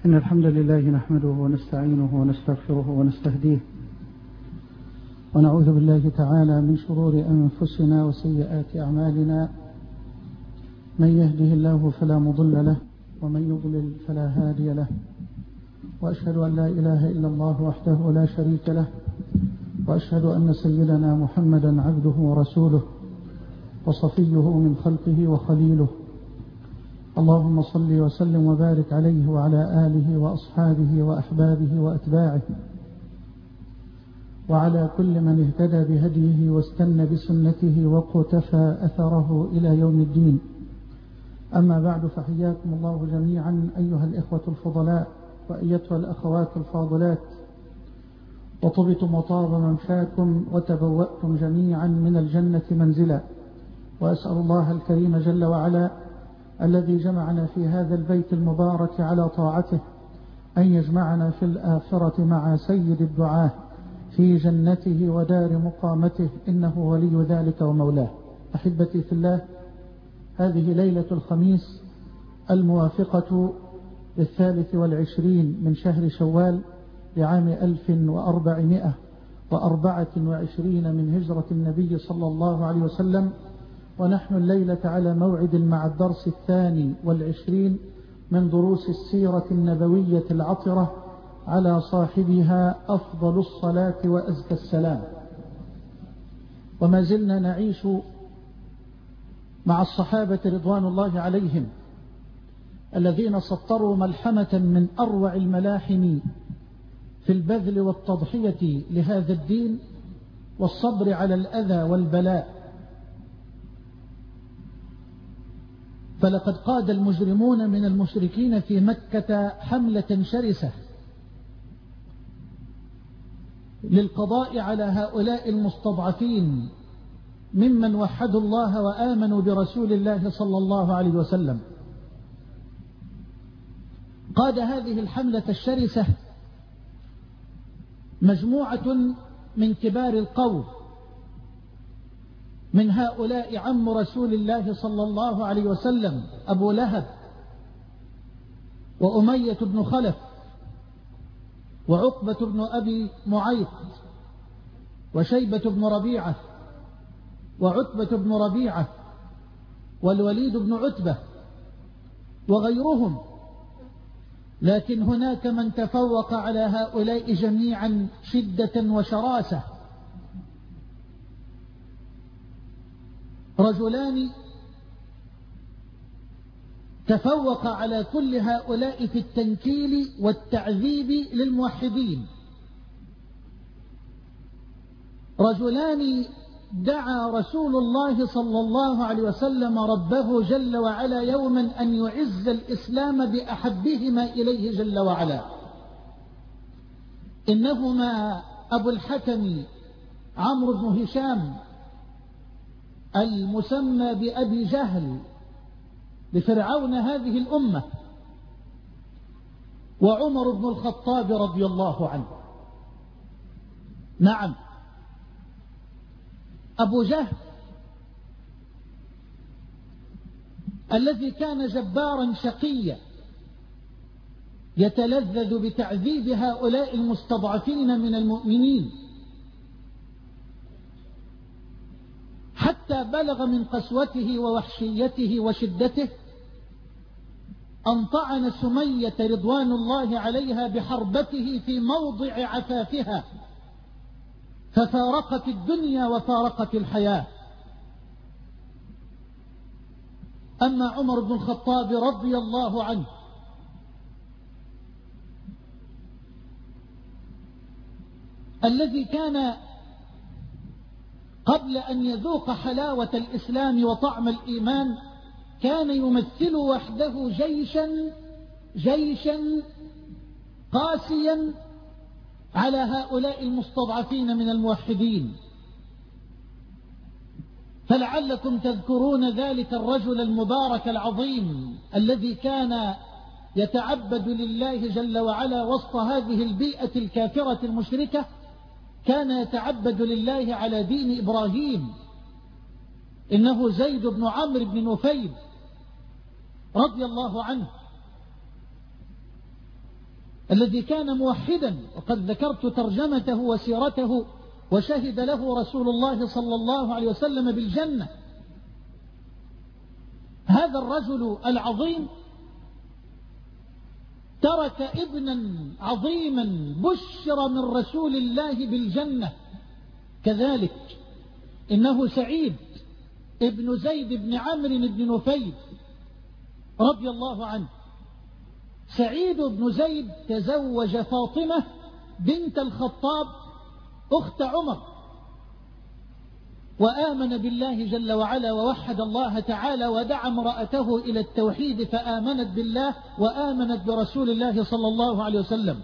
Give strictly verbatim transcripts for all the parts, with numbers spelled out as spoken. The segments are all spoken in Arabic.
إن الحمد لله نحمده ونستعينه ونستغفره ونستهديه ونعوذ بالله تعالى من شرور أنفسنا وسيئات أعمالنا. من يهده الله فلا مضل له ومن يضلل فلا هادي له، وأشهد أن لا إله إلا الله وحده لا شريك له، وأشهد أن سيدنا محمدا عبده ورسوله وصفيه من خلقه وخليله. اللهم صل وسلم وبارك عليه وعلى آله وأصحابه وأحبابه وأتباعه وعلى كل من اهتدى بهديه واستنى بسنته وقتفى أثره إلى يوم الدين. أما بعد، فحياكم الله جميعا أيها الإخوة الفضلاء وأيتها الأخوات الفاضلات، وطبتم وطاب ممشاكم وتبوأتم جميعا من الجنة منزلا. وأسأل الله الكريم جل وعلا الذي جمعنا في هذا البيت المبارك على طاعته أن يجمعنا في الآخرة مع سيد الدعاة في جنته ودار مقامته، إنه ولي ذلك ومولاه. أحبتي في الله، هذه ليلة الخميس الموافقة للثالث والعشرين من شهر شوال لعام ألف وأربعمائة وأربعة وعشرين من هجرة النبي صلى الله عليه وسلم، ونحن الليلة على موعد مع الدرس الثاني والعشرين من دروس السيرة النبوية العطرة على صاحبها أفضل الصلاة وأزكى السلام. وما زلنا نعيش مع الصحابة رضوان الله عليهم الذين سطروا ملحمة من أروع الملاحم في البذل والتضحية لهذا الدين والصبر على الأذى والبلاء. فلقد قاد المجرمون من المشركين في مكة حملة شرسة للقضاء على هؤلاء المستضعفين ممن وحدوا الله وآمنوا برسول الله صلى الله عليه وسلم. قاد هذه الحملة الشرسة مجموعة من كبار القوم، من هؤلاء عم رسول الله صلى الله عليه وسلم أبو لهب وأمية بن خلف وعقبة بن أبي معيط وشيبة بن ربيعة وعتبة بن ربيعة والوليد بن عتبة وغيرهم. لكن هناك من تفوق على هؤلاء جميعا شدة وشراسة، رجلان تفوق على كل هؤلاء في التنكيل والتعذيب للموحدين، رجلان دعا رسول الله صلى الله عليه وسلم ربه جل وعلا يوما أن يعز الإسلام بأحبهما إليه جل وعلا، إنهما أبو الحكم عمرو بن هشام المسمى بأبي جهل لفرعون هذه الأمة، وعمر بن الخطاب رضي الله عنه. نعم، أبو جهل الذي كان جبارا شقيا يتلذذ بتعذيب هؤلاء المستضعفين من المؤمنين، حتى بلغ من قسوته ووحشيته وشدته أن طعن سمية رضوان الله عليها بحربته في موضع عفافها، ففارقت الدنيا وفارقت الحياة. أما عمر بن الخطاب رضي الله عنه الذي كان قبل أن يذوق حلاوة الإسلام وطعم الإيمان كان يمثل وحده جيشا جيشا قاسيا على هؤلاء المستضعفين من الموحدين. فلعلكم تذكرون ذلك الرجل المبارك العظيم الذي كان يتعبد لله جل وعلا وسط هذه البيئة الكافرة المشركة، كان يتعبد لله على دين إبراهيم، إنه زيد بن عمرو بن نفيل رضي الله عنه. الذي كان موحدا، وقد ذكرت ترجمته وسيرته، وشهد له رسول الله صلى الله عليه وسلم بالجنة. هذا الرجل العظيم ترك ابنا عظيما بشر من رسول الله بالجنة كذلك، إنه سعيد ابن زيد بن عمرو بن نفيل رضي الله عنه. سعيد بن زيد تزوج فاطمة بنت الخطاب أخت عمر، وآمن بالله جل وعلا ووحد الله تعالى ودعا امرأته إلى التوحيد، فآمنت بالله وآمنت برسول الله صلى الله عليه وسلم.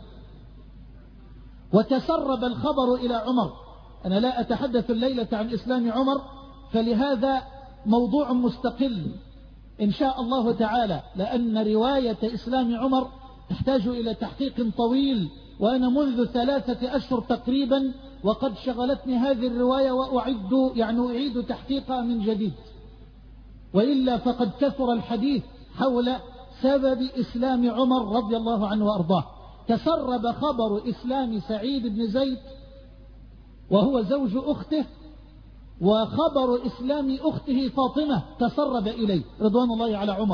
وتسرب الخبر إلى عمر. أنا لا أتحدث الليلة عن إسلام عمر، فلهذا موضوع مستقل إن شاء الله تعالى، لأن رواية إسلام عمر تحتاج إلى تحقيق طويل، وأنا منذ ثلاثة أشهر تقريبا وقد شغلتني هذه الرواية وأعد يعني أعيد تحقيقها من جديد، وإلا فقد كثر الحديث حول سبب إسلام عمر رضي الله عنه وأرضاه. تسرب خبر إسلام سعيد بن زيد وهو زوج أخته، وخبر إسلام أخته فاطمة تسرب إليه رضوان الله على عمر،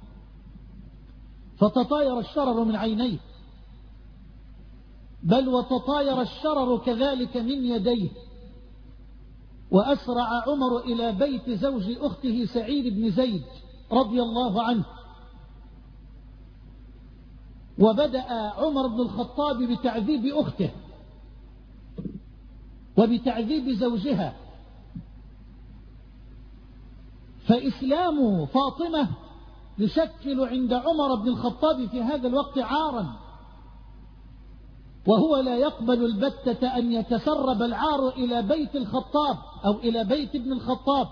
فتطاير الشرر من عينيه، بل وتطاير الشرر كذلك من يديه. وأسرع عمر إلى بيت زوج أخته سعيد بن زيد رضي الله عنه، وبدأ عمر بن الخطاب بتعذيب أخته وبتعذيب زوجها. فإسلام فاطمة يشكل عند عمر بن الخطاب في هذا الوقت عارا، وهو لا يقبل البتة أن يتسرب العار إلى بيت الخطاب أو إلى بيت ابن الخطاب.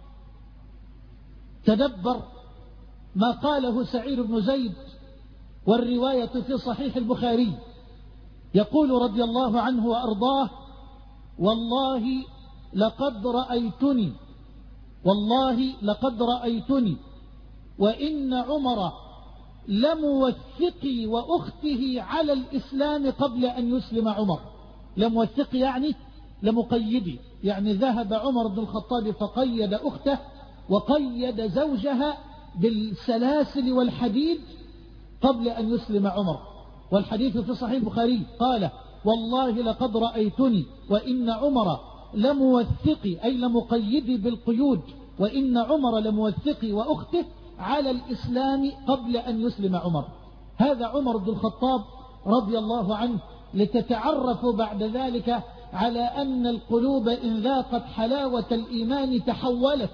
تدبر ما قاله سعيد بن زيد، والرواية في صحيح البخاري، يقول رضي الله عنه وأرضاه: والله لقد رأيتني والله لقد رأيتني وإن عمر لموثقي وأخته على الإسلام قبل أن يسلم عمر. لموثقي يعني لمقيدي، يعني ذهب عمر بن الخطاب فقيد أخته وقيد زوجها بالسلاسل والحديد قبل أن يسلم عمر. والحديث في صحيح البخاري قال: والله لقد رأيتني وإن عمر لموثقي، أي لمقيدي بالقيود، وإن عمر لموثقي وأخته على الإسلام قبل أن يسلم عمر. هذا عمر بن الخطاب رضي الله عنه، لتتعرفوا بعد ذلك على أن القلوب إن ذاقت حلاوة الإيمان تحولت،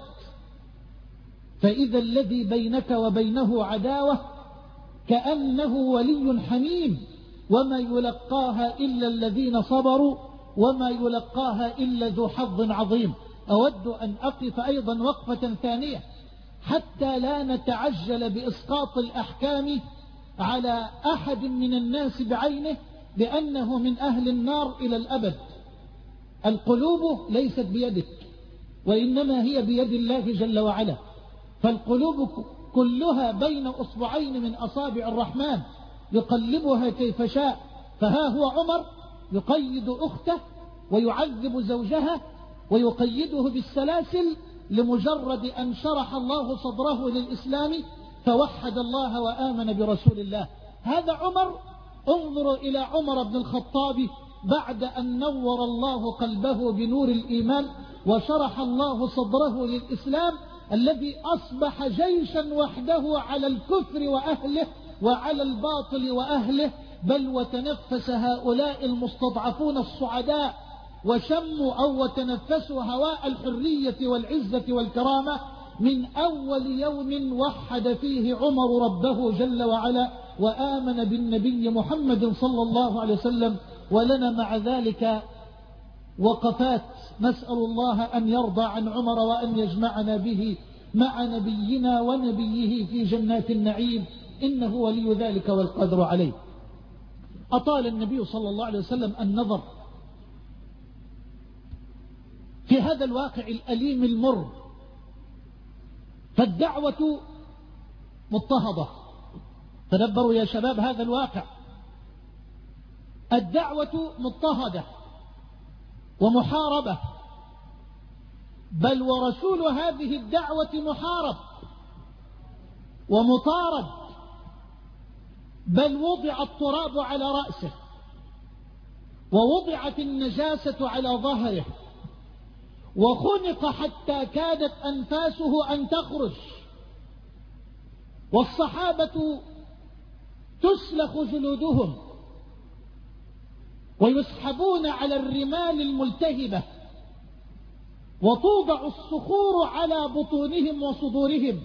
فإذا الذي بينك وبينه عداوة كأنه ولي حميم، وما يلقاها إلا الذين صبروا وما يلقاها إلا ذو حظ عظيم. أود أن أقف أيضا وقفة ثانية حتى لا نتعجل بإسقاط الأحكام على أحد من الناس بعينه بأنه من أهل النار إلى الأبد. القلوب ليست بيدك، وإنما هي بيد الله جل وعلا، فالقلوب كلها بين أصبعين من أصابع الرحمن يقلبها كيف شاء. فها هو عمر يقيد أخته ويعذب زوجها ويقيده بالسلاسل لمجرد أن شرح الله صدره للإسلام فوحد الله وآمن برسول الله. هذا عمر. انظروا إلى عمر بن الخطاب بعد أن نور الله قلبه بنور الإيمان وشرح الله صدره للإسلام، الذي أصبح جيشا وحده على الكفر وأهله وعلى الباطل وأهله، بل وتنفس هؤلاء المستضعفون الصعداء وشموا أو وتنفسوا هواء الحرية والعزة والكرامة من أول يوم وحد فيه عمر ربه جل وعلا وآمن بالنبي محمد صلى الله عليه وسلم. ولنا مع ذلك وقفات، نسأل الله أن يرضى عن عمر وأن يجمعنا به مع نبينا ونبيه في جنات النعيم، إنه ولي ذلك والقدر عليه. أطال النبي صلى الله عليه وسلم النظر في هذا الواقع الأليم المر، فالدعوة مضطهدة. تدبروا يا شباب هذا الواقع، الدعوة مضطهدة ومحاربة، بل ورسول هذه الدعوة محارب ومطارد، بل وضع التراب على رأسه ووضعت النجاسة على ظهره وخنق حتى كادت أنفاسه أن تخرج، والصحابة تسلخ جلودهم ويسحبون على الرمال الملتهبة وتوضع الصخور على بطونهم وصدورهم،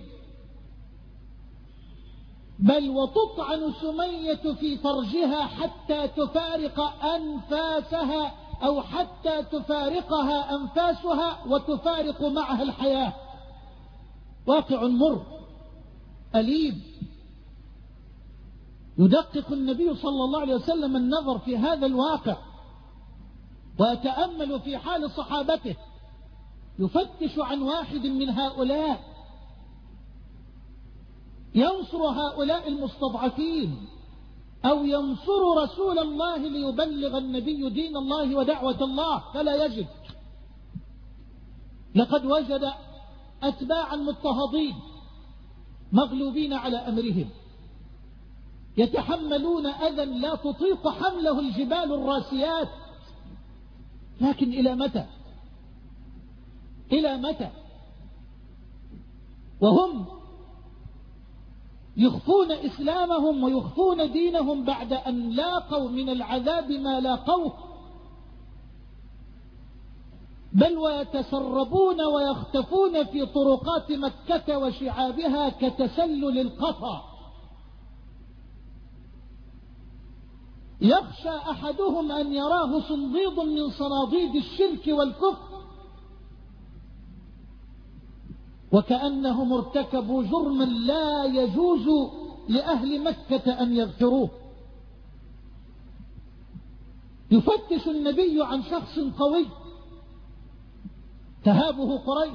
بل وتطعن سمية في فرجها حتى تفارق أنفاسها أو حتى تفارقها أنفاسها وتفارق معها الحياة. واقع مر أليم. يدقق النبي صلى الله عليه وسلم النظر في هذا الواقع ويتأمل في حال صحابته، يفتش عن واحد من هؤلاء ينصر هؤلاء المستضعفين أو ينصر رسول الله ليبلغ النبي دين الله ودعوة الله، فلا يجد. لقد وجد أتباع المضطهدين مغلوبين على أمرهم، يتحملون أذى لا تطيق حمله الجبال الراسيات، لكن إلى متى؟ إلى متى؟ وهم يخفون إسلامهم ويخفون دينهم بعد أن لاقوا من العذاب ما لاقوه، بل ويتسربون ويختفون في طرقات مكة وشعابها كتسلل القطع. يخشى أحدهم أن يراه صنديد من صناديد الشرك والكفر وكأنهم ارتكبوا جرما لا يجوز لأهل مكة أن يغفروه. يفتش النبي عن شخص قوي تهابه قريش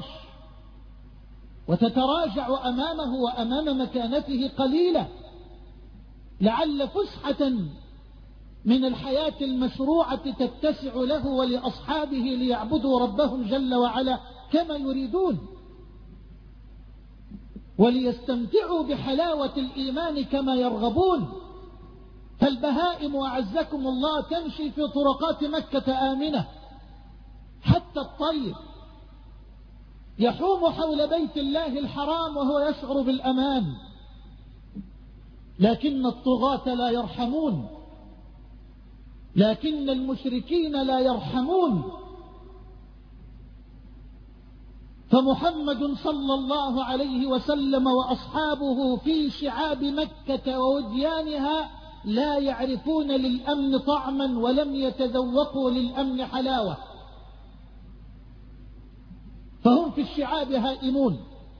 وتتراجع أمامه وأمام مكانته قليلة، لعل فسحة من الحياة المشروعة تتسع له ولأصحابه ليعبدوا ربهم جل وعلا كما يريدون وليستمتعوا بحلاوة الإيمان كما يرغبون. فالبهائم أعزكم الله تمشي في طرقات مكة آمنة، حتى الطير يحوم حول بيت الله الحرام وهو يشعر بالأمان، لكن الطغاة لا يرحمون، لكن المشركين لا يرحمون. فمحمد صلى الله عليه وسلم وأصحابه في شعاب مكة ووديانها لا يعرفون للأمن طعما ولم يتذوقوا للأمن حلاوة، فهم في الشعاب هائمون.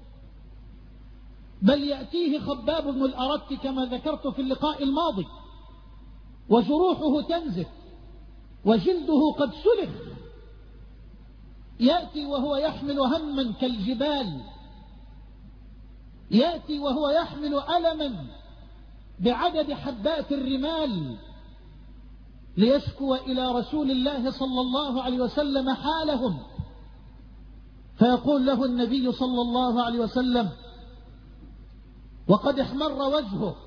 بل يأتيه خباب بن الأرت كما ذكرت في اللقاء الماضي وجروحه تنزف وجلده قد سلخ، يأتي وهو يحمل هما كالجبال، يأتي وهو يحمل ألما بعدد حبات الرمال ليشكو إلى رسول الله صلى الله عليه وسلم حالهم، فيقول له النبي صلى الله عليه وسلم وقد احمر وجهه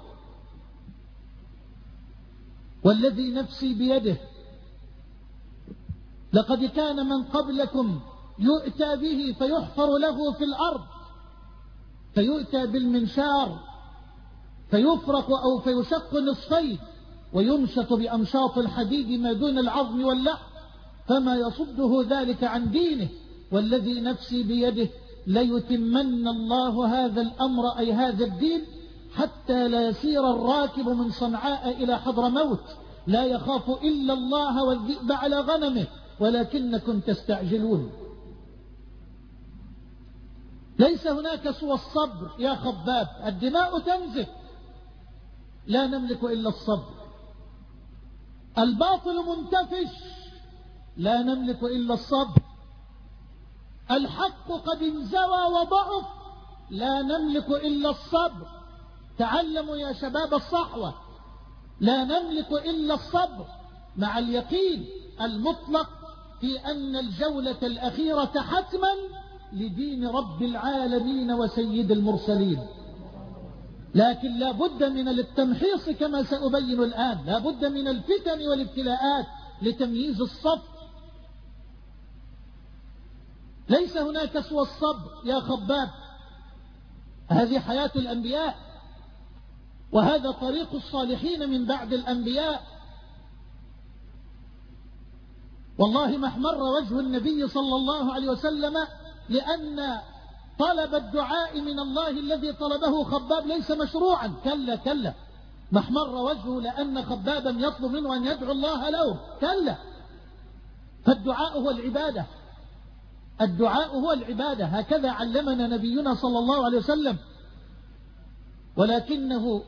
والذي نفسي بيده لقد كان من قبلكم يؤتى به فيحفر له في الأرض، فيؤتى بالمنشار فيفرق أو فيشق نصفين ويمشط بأمشاط الحديد ما دون العظم واللحم، فما يصده ذلك عن دينه، والذي نفسي بيده ليتمن الله هذا الأمر أي هذا الدين حتى لا يسير الراكب من صنعاء إلى حضرموت لا يخاف إلا الله والذئب على غنمه ولكنكم تستعجلون. ليس هناك سوى الصبر يا خباب، الدماء تنزف لا نملك إلا الصبر، الباطل منتفش لا نملك إلا الصبر، الحق قد انزوى وضعف لا نملك إلا الصبر. تعلموا يا شباب الصحوة، لا نملك إلا الصبر، مع اليقين المطلق في أن الجولة الأخيرة حتما لدين رب العالمين وسيد المرسلين. لكن لا بد من التمحيص كما سأبين الآن، لا بد من الفتن والابتلاءات لتمييز الصف. ليس هناك سوى الصبر يا خباب. هذه حياة الأنبياء، وهذا طريق الصالحين من بعد الأنبياء. والله ما احمر وجه النبي صلى الله عليه وسلم لأن طلب الدعاء من الله الذي طلبه خباب ليس مشروعا، كلا كلا. ما احمر وجهه لأن خبابا يطلب منه أن يدعو الله له، كلا. فالدعاء هو العبادة، الدعاء هو العبادة، هكذا علمنا نبينا صلى الله عليه وسلم. ولكنه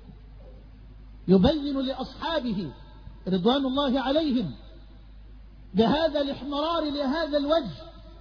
يبين لأصحابه رضوان الله عليهم بهذا الاحمرار لهذا الوجه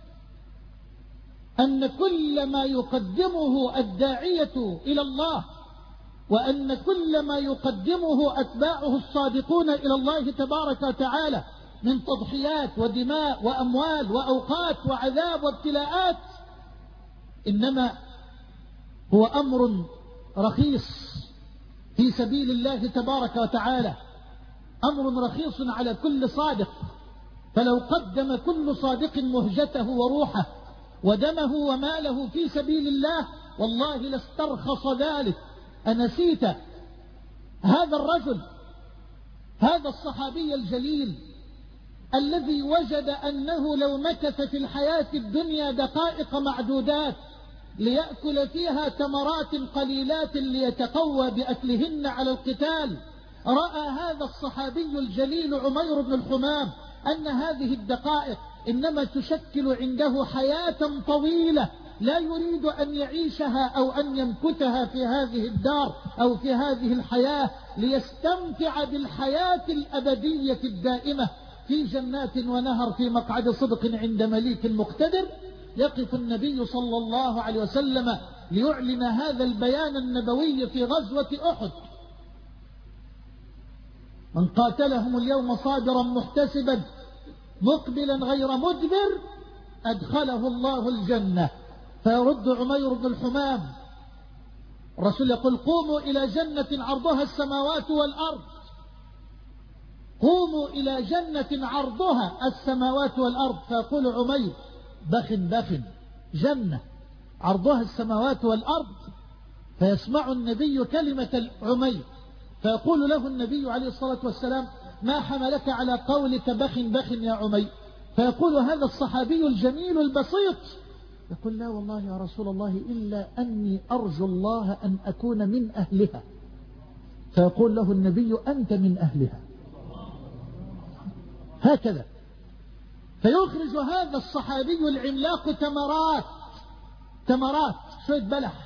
أن كل ما يقدمه الداعية إلى الله، وأن كل ما يقدمه أتباعه الصادقون إلى الله تبارك وتعالى من تضحيات ودماء وأموال وأوقات وعذاب وابتلاءات، إنما هو أمر رخيص في سبيل الله تبارك وتعالى، أمر رخيص على كل صادق. فلو قدم كل صادق مهجته وروحه ودمه وماله في سبيل الله والله لاسترخص ذلك. أنسيت هذا الرجل، هذا الصحابي الجليل الذي وجد أنه لو مكث في الحياة الدنيا دقائق معدودات ليأكل فيها تمرات قليلات ليتقوى بأكلهن على القتال، رأى هذا الصحابي الجليل عمير بن الحمام أن هذه الدقائق إنما تشكل عنده حياة طويلة لا يريد أن يعيشها أو أن يمكثها في هذه الدار أو في هذه الحياة، ليستمتع بالحياة الأبدية الدائمة في جنات ونهر في مقعد صدق عند مليك مقتدر. يقف النبي صلى الله عليه وسلم ليعلن هذا البيان النبوي في غزوة أحد: من قاتلهم اليوم صابرا محتسبا مقبلا غير مدبر أدخله الله الجنة. فيرد عمير بن الحمام، الرسول يقول: قوموا إلى جنة عرضها السماوات والأرض، قوموا إلى جنة عرضها السماوات والأرض. فيقول عمير: بخ بخ، جنة عرضها السماوات والأرض. فيسمع النبي كلمة عمير فيقول له النبي عليه الصلاة والسلام: ما حملك على قولك بخ بخ يا عمير؟ فيقول هذا الصحابي الجميل البسيط، يقول: لا والله يا رسول الله إلا أني أرجو الله أن أكون من أهلها. فيقول له النبي: أنت من أهلها. هكذا فيخرج هذا الصحابي العملاق تمرات تمرات شوية بلح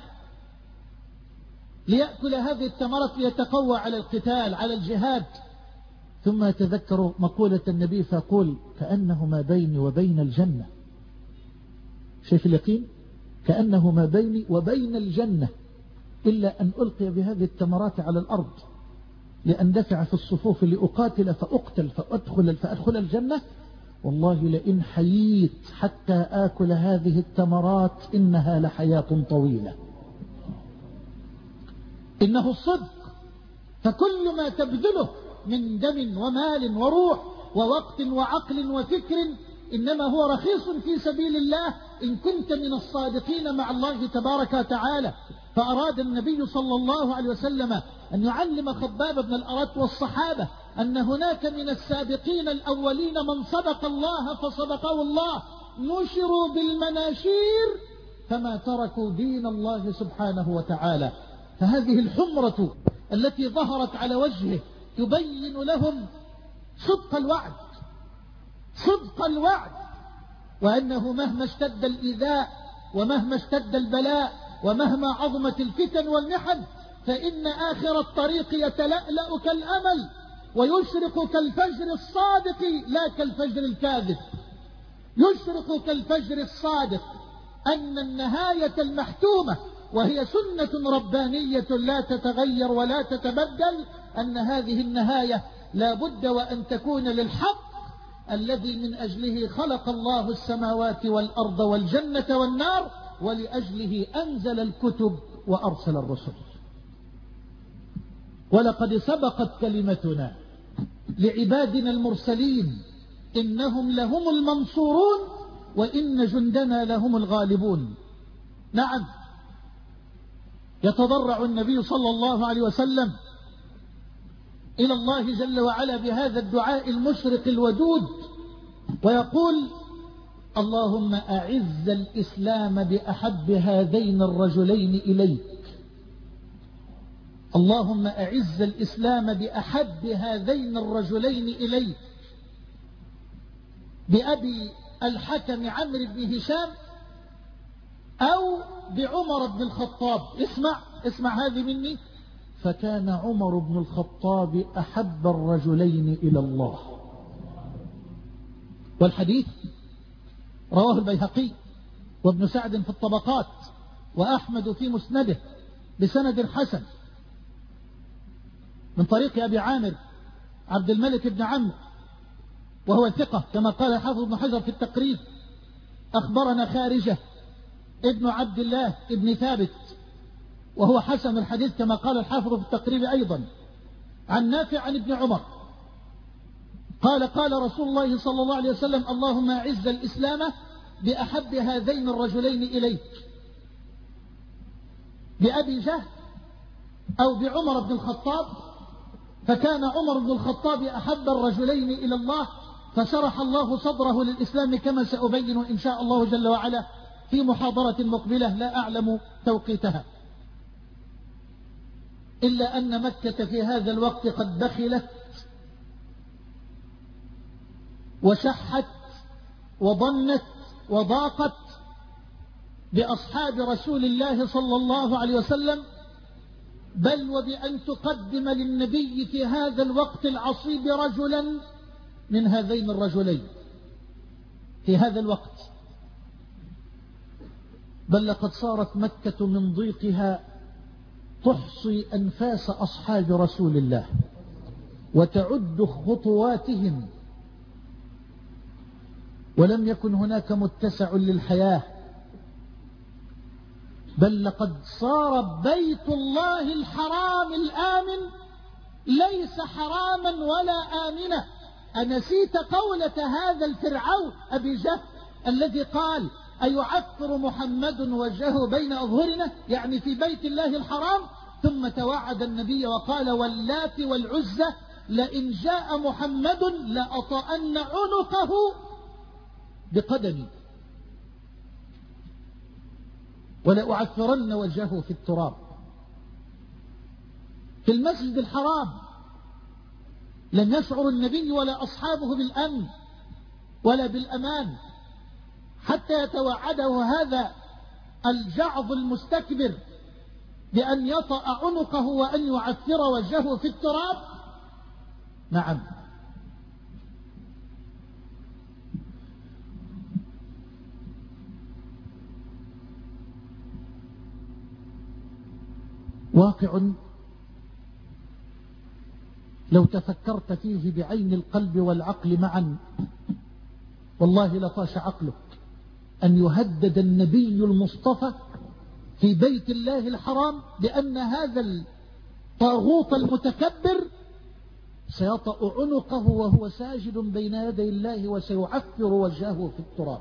ليأكل هذه التمرات ليتقوى على القتال على الجهاد، ثم يتذكر مقولة النبي فيقول: كأنه ما بيني وبين الجنة. شايف اليقين؟ كأنه ما بيني وبين الجنة إلا أن ألقي بهذه التمرات على الأرض لأندفع في الصفوف لأقاتل فأقتل فأدخل فأدخل الجنة. والله لئن حييت حتى آكل هذه التمرات إنها لحياة طويلة. إنه الصدق. فكل ما تبذله من دم ومال وروح ووقت وعقل وفكر إنما هو رخيص في سبيل الله إن كنت من الصادقين مع الله تبارك وتعالى. فأراد النبي صلى الله عليه وسلم أن يعلم خباب بن الأرت والصحابة أن هناك من السابقين الأولين من صدق الله فصدقه الله، نشروا بالمناشير فما تركوا دين الله سبحانه وتعالى. فهذه الحمرة التي ظهرت على وجهه تبين لهم صدق الوعد، صدق الوعد، وأنه مهما اشتد الإيذاء ومهما اشتد البلاء ومهما عظمت الفتن والمحن فإن آخر الطريق يتلألأ كالأمل ويشرق كالفجر الصادق لا كالفجر الكاذب. يشرق كالفجر الصادق أن النهاية المحتومة وهي سنة ربانية لا تتغير ولا تتبدل، أن هذه النهاية لا بد وأن تكون للحق الذي من أجله خلق الله السماوات والأرض والجنة والنار، ولأجله أنزل الكتب وأرسل الرسل. ولقد سبقت كلمتنا لعبادنا المرسلين إنهم لهم المنصورون وإن جندنا لهم الغالبون. نعم، يتضرع النبي صلى الله عليه وسلم إلى الله جل وعلا بهذا الدعاء المشرق الودود ويقول: اللهم أعز الإسلام بأحب هذين الرجلين إليك، اللهم أعز الإسلام بأحب هذين الرجلين إليك، بأبي الحكم عمرو بن هشام أو بعمر بن الخطاب. اسمع اسمع هذه مني: فكان عمر بن الخطاب أحب الرجلين إلى الله. والحديث رواه البيهقي وابن سعد في الطبقات وأحمد في مسنده بسند حسن من طريق أبي عامر عبد الملك بن عمرو وهو ثقة كما قال الحافظ ابن حجر في التقريب. أخبرنا خارجة ابن عبد الله ابن ثابت وهو حسن الحديث كما قال الحافظ في التقريب أيضا، عن نافع عن ابن عمر قال: قال رسول الله صلى الله عليه وسلم: اللهم أعز الإسلام بأحب هذين الرجلين إليك، بأبي جهل أو بعمر بن الخطاب. فكان عمر بن الخطاب أحب الرجلين إلى الله، فشرح الله صدره للإسلام كما سأبين إن شاء الله جل وعلا في محاضرة مقبلة لا أعلم توقيتها. إلا أن مكة في هذا الوقت قد بخلت وشحت وضنت وضاقت بأصحاب رسول الله صلى الله عليه وسلم، بل وبأن تقدم للنبي في هذا الوقت العصيب رجلا من هذين الرجلين في هذا الوقت. بل لقد صارت مكة من ضيقها تحصي أنفاس أصحاب رسول الله وتعد خطواتهم، ولم يكن هناك متسع للحياة، بل لقد صار بيت الله الحرام الآمن ليس حراما ولا آمنا. أنسيت قولة هذا الفرعون أبي جهل الذي قال: أيعفر محمد وجهه بين أظهرنا، يعني في بيت الله الحرام، ثم توعد النبي وقال: واللات والعزى لئن جاء محمد لأطأن عنقه بقدمي ولأعفرن وجهه في التراب. في المسجد الحرام لم يشعر النبي ولا أصحابه بالأمن ولا بالأمان حتى يتوعده هذا الجعظ المستكبر بأن يطأ عنقه وأن يعفر وجهه في التراب. نعم، واقع لو تفكرت فيه بعين القلب والعقل معا والله لطاش عقلك أن يهدد النبي المصطفى في بيت الله الحرام بأن هذا الطاغوت المتكبر سيطأ عنقه وهو ساجد بين يدي الله وسيعفر وجهه في التراب.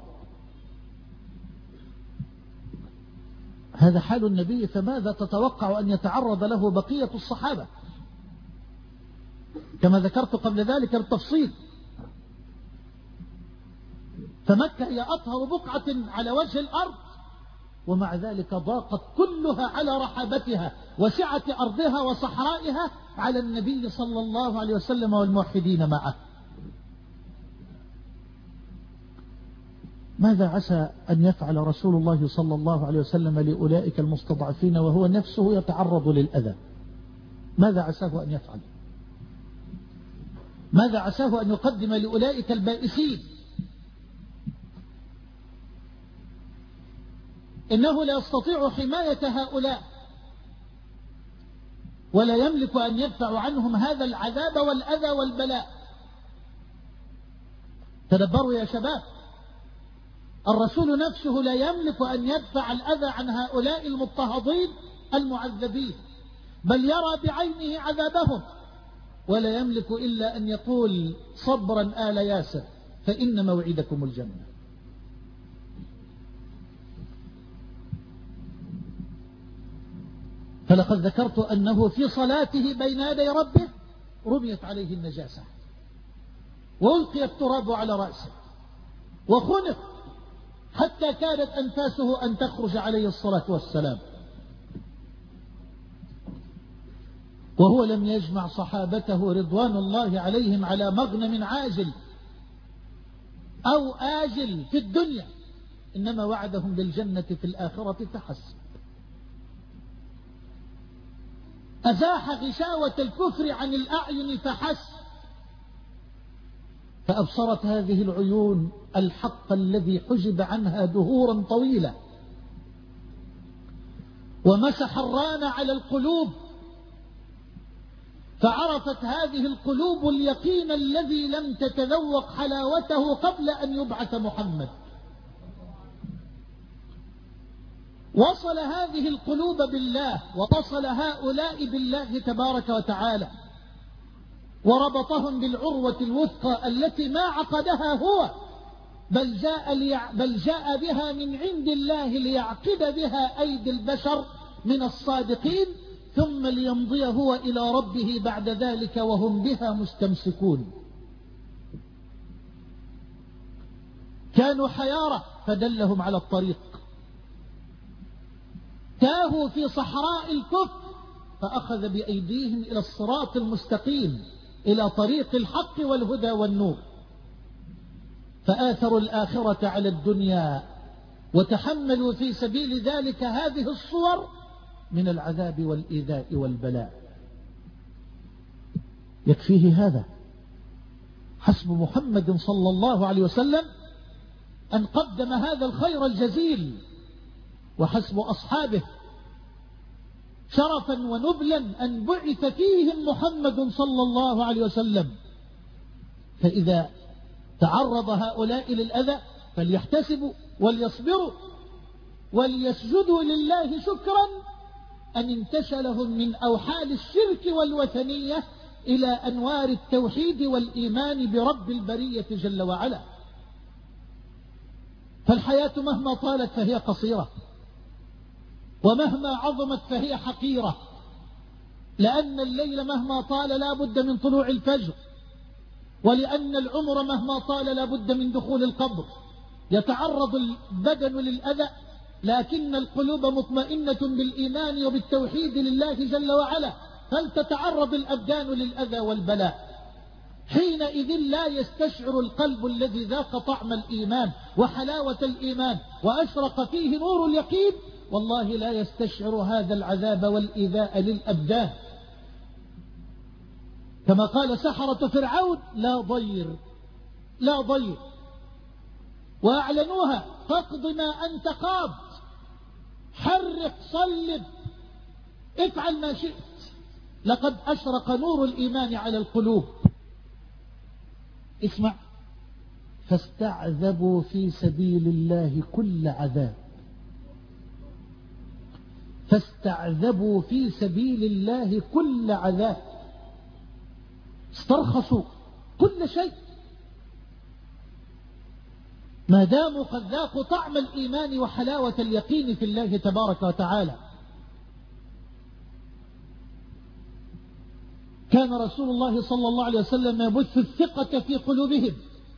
هذا حال النبي، فماذا تتوقع أن يتعرض له بقية الصحابة؟ كما ذكرت قبل ذلك بالتفصيل، فمكة هي أطهر بقعة على وجه الأرض، ومع ذلك ضاقت كلها على رحابتها وسعة أرضها وصحرائها على النبي صلى الله عليه وسلم والموحدين معه. ماذا عسى أن يفعل رسول الله صلى الله عليه وسلم لأولئك المستضعفين وهو نفسه يتعرض للأذى؟ ماذا عساه أن يفعل؟ ماذا عساه أن يقدم لأولئك البائسين؟ إنه لا يستطيع حماية هؤلاء ولا يملك أن يدفع عنهم هذا العذاب والأذى والبلاء. تدبروا يا شباب، الرسول نفسه لا يملك أن يدفع الأذى عن هؤلاء المضطهدين المعذبين، بل يرى بعينه عذابهم، ولا يملك إلا أن يقول صبرا آل ياسر فإن موعدكم الجنة. فلقد ذكرت أنه في صلاته بين يدي ربه رميت عليه النجاسة وألقي التراب على رأسه وخنق حتى كادت أنفاسه أن تخرج عليه الصلاة والسلام، وهو لم يجمع صحابته رضوان الله عليهم على مغنم عاجل أو آجل في الدنيا، إنما وعدهم بالجنة في الآخرة فحسب. أزاح غشاوة الكفر عن الأعين فحسب، فأبصرت هذه العيون الحق الذي حجب عنها دهورا طويلة، ومسح الران على القلوب، فعرفت هذه القلوب اليقين الذي لم تتذوق حلاوته قبل أن يبعث محمد. وصل هذه القلوب بالله، ووصل هؤلاء بالله تبارك وتعالى، وربطهم بالعروة الوثقى التي ما عقدها هو، بل جاء, ليع... بل جاء بها من عند الله ليعقد بها أيدي البشر من الصادقين، ثم ليمضي هو إلى ربه بعد ذلك وهم بها مستمسكون. كانوا حيارى فدلهم على الطريق، تاهوا في صحراء الكفر فأخذ بأيديهم إلى الصراط المستقيم، إلى طريق الحق والهدى والنور، فآثروا الآخرة على الدنيا وتحملوا في سبيل ذلك هذه الصور من العذاب والإيذاء والبلاء. يكفيه هذا، حسب محمد صلى الله عليه وسلم أن قدم هذا الخير الجزيل، وحسب أصحابه شرفا ونبلا أن بعث فيهم محمد صلى الله عليه وسلم. فإذا تعرض هؤلاء للأذى فليحتسبوا وليصبروا وليسجدوا لله شكرا أن انتشلهم من أوحال الشرك والوثنية إلى أنوار التوحيد والإيمان برب البرية جل وعلا. فالحياة مهما طالت فهي قصيرة، ومهما عظمت فهي حقيرة، لأن الليل مهما طال لا بد من طلوع الفجر، ولأن العمر مهما طال لا بد من دخول القبر. يتعرض البدن للأذى لكن القلوب مطمئنة بالإيمان وبالتوحيد لله جل وعلا، فلتتعرض الأبدان للأذى والبلاء. حينئذ لا يستشعر القلب الذي ذاق طعم الإيمان وحلاوة الإيمان وأشرق فيه نور اليقين، والله لا يستشعر هذا العذاب والإيذاء للأبدان. كما قال سحرة فرعون: لا ضير لا ضير، وأعلنوها: فاقض ما أنت قاض، حرق صلب افعل ما شئت، لقد أشرق نور الإيمان على القلوب. اسمع: فاستعذبوا في سبيل الله كل عذاب، فاستعذبوا في سبيل الله كل عذاب، استرخصوا كل شيء ما داموا قد ذاقوا طعم الإيمان وحلاوة اليقين في الله تبارك وتعالى. كان رسول الله صلى الله عليه وسلم يبث الثقة في قلوبهم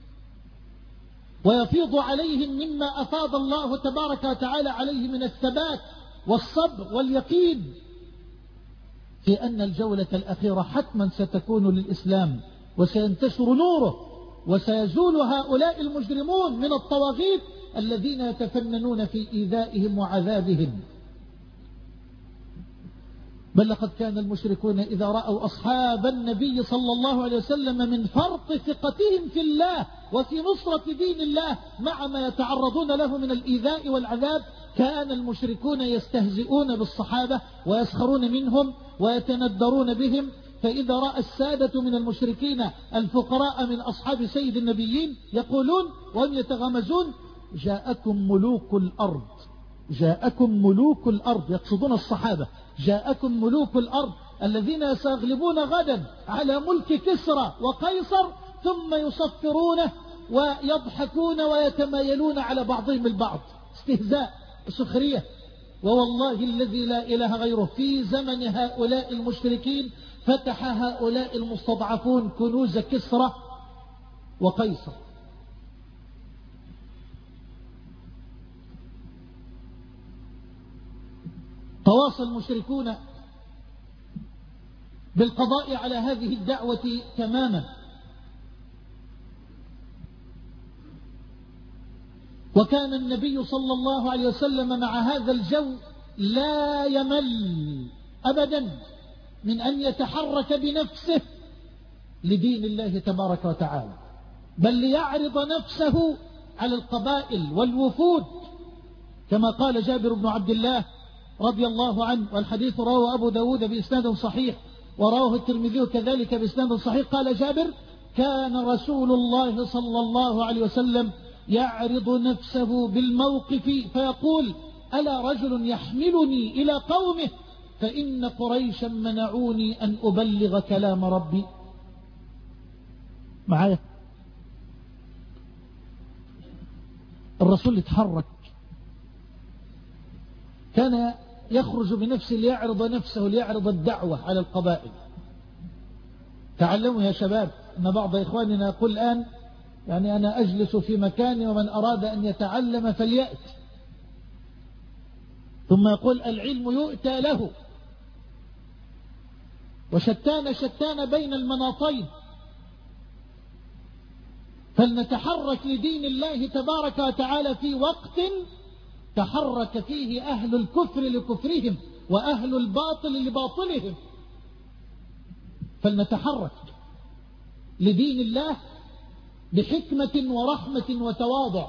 ويفيض عليهم مما أفاض الله تبارك وتعالى عليه من الثبات والصبر واليقين في أن الجولة الأخيرة حتما ستكون للإسلام، وسينتشر نوره، وسيزول هؤلاء المجرمون من الطواغيت الذين يتفننون في إيذائهم وعذابهم. بل لقد كان المشركون إذا رأوا أصحاب النبي صلى الله عليه وسلم من فرط ثقتهم في الله وفي نصرة دين الله مع ما يتعرضون له من الإيذاء والعذاب، كان المشركون يستهزئون بالصحابة ويسخرون منهم ويتندرون بهم. فإذا رأى السادة من المشركين الفقراء من أصحاب سيد النبيين يقولون وهم يتغمزون: جاءكم ملوك الأرض، جاءكم ملوك الأرض، يقصدون الصحابة، جاءكم ملوك الأرض الذين سيغلبون غدا على ملك كسرى وقيصر، ثم يصفرونه ويضحكون ويتمايلون على بعضهم البعض، استهزاء سخرية. ووالله الذي لا إله غيره في زمن هؤلاء المشركين فتح هؤلاء المستضعفون كنوز كسرى وقيصر. تواصل المشركون بالقضاء على هذه الدعوة تماما، وكان النبي صلى الله عليه وسلم مع هذا الجو لا يمل أبدا من أن يتحرك بنفسه لدين الله تبارك وتعالى، بل ليعرض نفسه على القبائل والوفود، كما قال جابر بن عبد الله رضي الله عنه، والحديث رواه أبو داود بإسناد صحيح ورواه الترمذي كذلك بإسناد صحيح. قال جابر: كان رسول الله صلى الله عليه وسلم يعرض نفسه بالموقف فيقول: ألا رجل يحملني إلى قومه فإن قريشا منعوني أن أبلغ كلام ربي. معايا الرسول يتحرك، كان يخرج بنفسه ليعرض نفسه ليعرض الدعوة على القبائل. تعلموا يا شباب أن بعض إخواننا يقول الآن: يعني أنا أجلس في مكاني ومن أراد أن يتعلم فليأت، ثم يقول: العلم يؤتى له، وشتان شتان بين المناطين. فلنتحرك لدين الله تبارك وتعالى في وقت تحرك فيه أهل الكفر لكفرهم وأهل الباطل لباطلهم. فلنتحرك لدين الله بحكمة ورحمة وتواضع،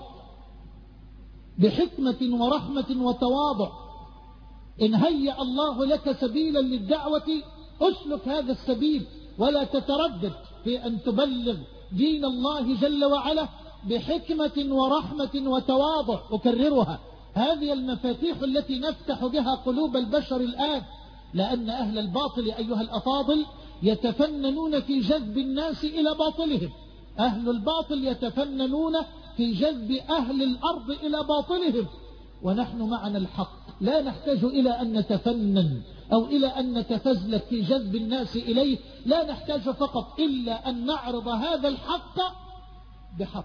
بحكمة ورحمة وتواضع. إن هيأ الله لك سبيلا للدعوة أسلك هذا السبيل، ولا تتردد في أن تبلغ دين الله جل وعلا بحكمة ورحمة وتواضع. أكررها: هذه المفاتيح التي نفتح بها قلوب البشر الآن، لأن أهل الباطل أيها الأفاضل يتفننون في جذب الناس إلى باطلهم. أهل الباطل يتفننون في جذب أهل الأرض إلى باطلهم، ونحن معنا الحق، لا نحتاج إلى أن نتفنن أو إلى أن نتفزلك في جذب الناس إليه، لا نحتاج فقط إلا أن نعرض هذا الحق بحق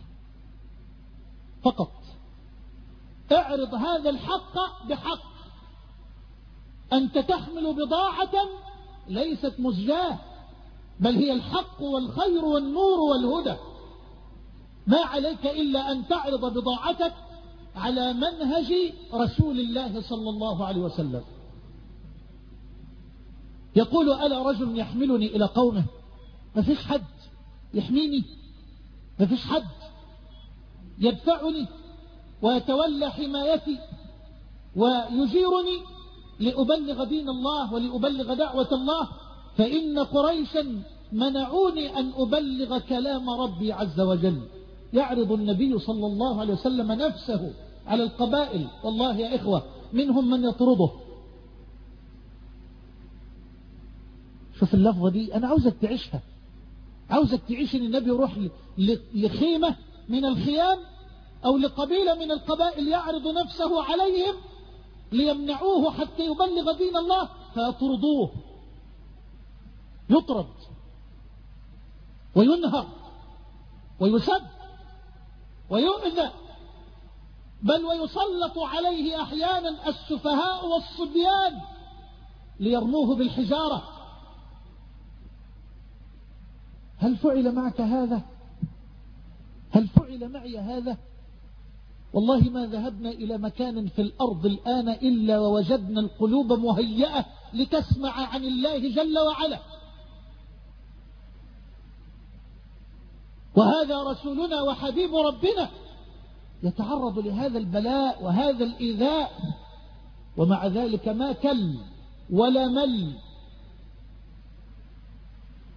فقط. اعرض هذا الحق بحق. أنت تحمل بضاعة ليست مزجاة، بل هي الحق والخير والنور والهدى. ما عليك إلا أن تعرض بضاعتك على منهج رسول الله صلى الله عليه وسلم. يقول: ألا رجل يحملني إلى قومه. ما فيش حد يحميني، ما فيش حد يدفعني ويتولى حمايتي ويجيرني لأبلغ دين الله ولأبلغ دعوة الله، فإن قريشا منعوني أن أبلغ كلام ربي عز وجل. يعرض النبي صلى الله عليه وسلم نفسه على القبائل، والله يا إخوة منهم من يطرده. شوف اللفظة دي، أنا عاوزك تعيشها، عاوزك تعيش إن النبي يروح لخيمة من الخيام أو لقبيلة من القبائل يعرض نفسه عليهم ليمنعوه حتى يبلغ دين الله، فيطردوه، يطرد وينهر ويسب ويؤذى، بل ويسلط عليه أحيانا السفهاء والصبيان ليرموه بالحجارة. هل فعل معك هذا؟ هل فعل معي هذا؟ والله ما ذهبنا إلى مكان في الأرض الآن إلا ووجدنا القلوب مهيئة لتسمع عن الله جل وعلا. وهذا رسولنا وحبيب ربنا يتعرض لهذا البلاء وهذا الإيذاء، ومع ذلك ما كل ولا مل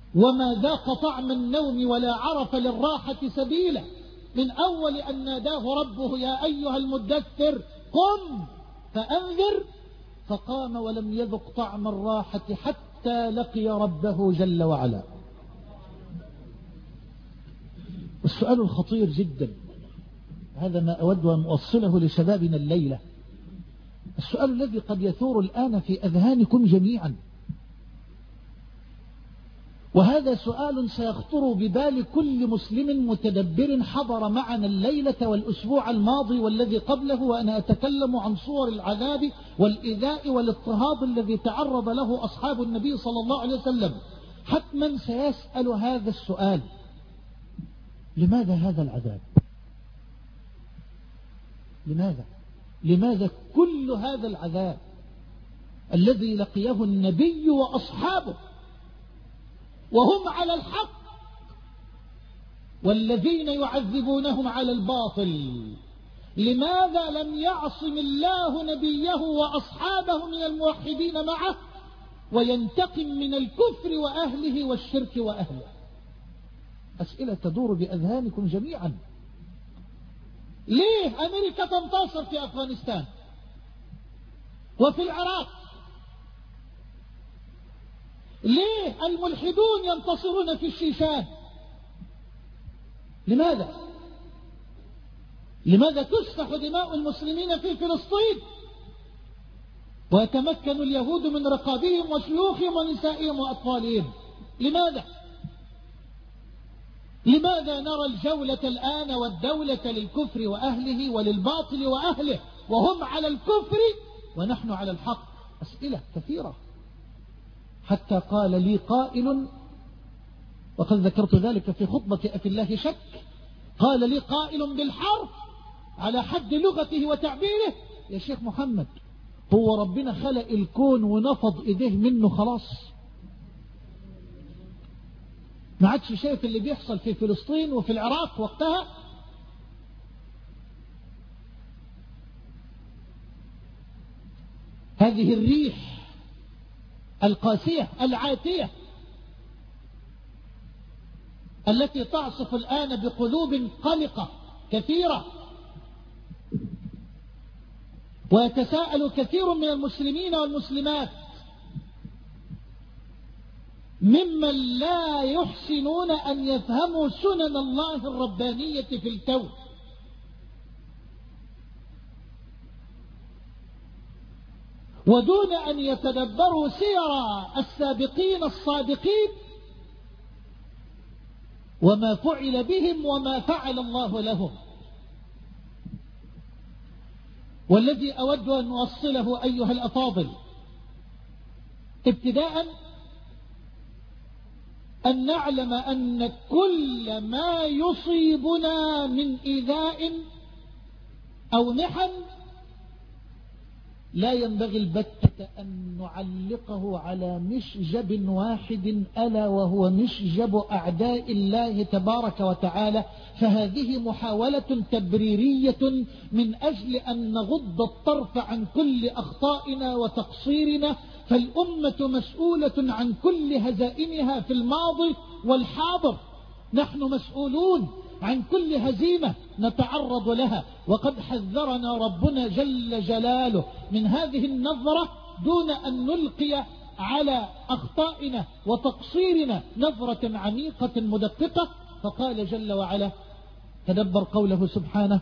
وما ذاق طعم النوم ولا عرف للراحة سبيلا، من أول أن ناداه ربه يا أيها المدثر قم فأنذر، فقام ولم يذق طعم الراحة حتى لقي ربه جل وعلا. السؤال الخطير جدا، هذا ما أود أن أوصله لشبابنا الليلة، السؤال الذي قد يثور الآن في أذهانكم جميعا، وهذا سؤال سيخطر ببال كل مسلم متدبر حضر معنا الليلة والأسبوع الماضي والذي قبله، وأنا أتكلم عن صور العذاب والإيذاء والاضطهاد الذي تعرض له أصحاب النبي صلى الله عليه وسلم. حتما سيسأل هذا السؤال: لماذا هذا العذاب؟ لماذا؟ لماذا كل هذا العذاب الذي لقيه النبي وأصحابه وهم على الحق، والذين يعذبونهم على الباطل؟ لماذا لم يعصم الله نبيه وأصحابه من الموحدين معه وينتقم من الكفر وأهله والشرك وأهله؟ أسئلة تدور بأذهانكم جميعا. ليه أمريكا تنتصر في أفغانستان وفي العراق؟ ليه الملحدون ينتصرون في الشيشان؟ لماذا؟ لماذا تسفح دماء المسلمين في فلسطين ويتمكن اليهود من رقابهم وشيوخهم ونسائهم وأطفالهم؟ لماذا؟ لماذا نرى الجولة الآن والدولة للكفر وأهله وللباطل وأهله وهم على الكفر ونحن على الحق؟ أسئلة كثيرة. حتى قال لي قائل، وقد ذكرت ذلك في خطبة أفي الله شك، قال لي قائل بالحرف على حد لغته وتعبيره: يا شيخ محمد، هو ربنا خلق الكون ونفض إيديه منه خلاص؟ ما عادش شايف اللي بيحصل في فلسطين وفي العراق وقتها؟ هذه الريح القاسية العاتية التي تعصف الآن بقلوب قلقة كثيرة، ويتساءل كثير من المسلمين والمسلمات ممن لا يحسنون أن يفهموا سنن الله الربانية في الكون. ودون أن يتدبروا سير السابقين الصادقين وما فعل بهم وما فعل الله لهم. والذي أود أن أوصله أيها الأفاضل ابتداء أن نعلم أن كل ما يصيبنا من إيذاء أو محن لا ينبغي البتة أن نعلقه على مشجب واحد، ألا وهو مشجب أعداء الله تبارك وتعالى. فهذه محاولة تبريرية من أجل أن نغض الطرف عن كل أخطائنا وتقصيرنا. فالأمة مسؤولة عن كل هزائمها في الماضي والحاضر، نحن مسؤولون عن كل هزيمة نتعرض لها. وقد حذرنا ربنا جل جلاله من هذه النظرة دون أن نلقي على أخطائنا وتقصيرنا نظرة عميقة مدققة. فقال جل وعلا: تدبر قوله سبحانه: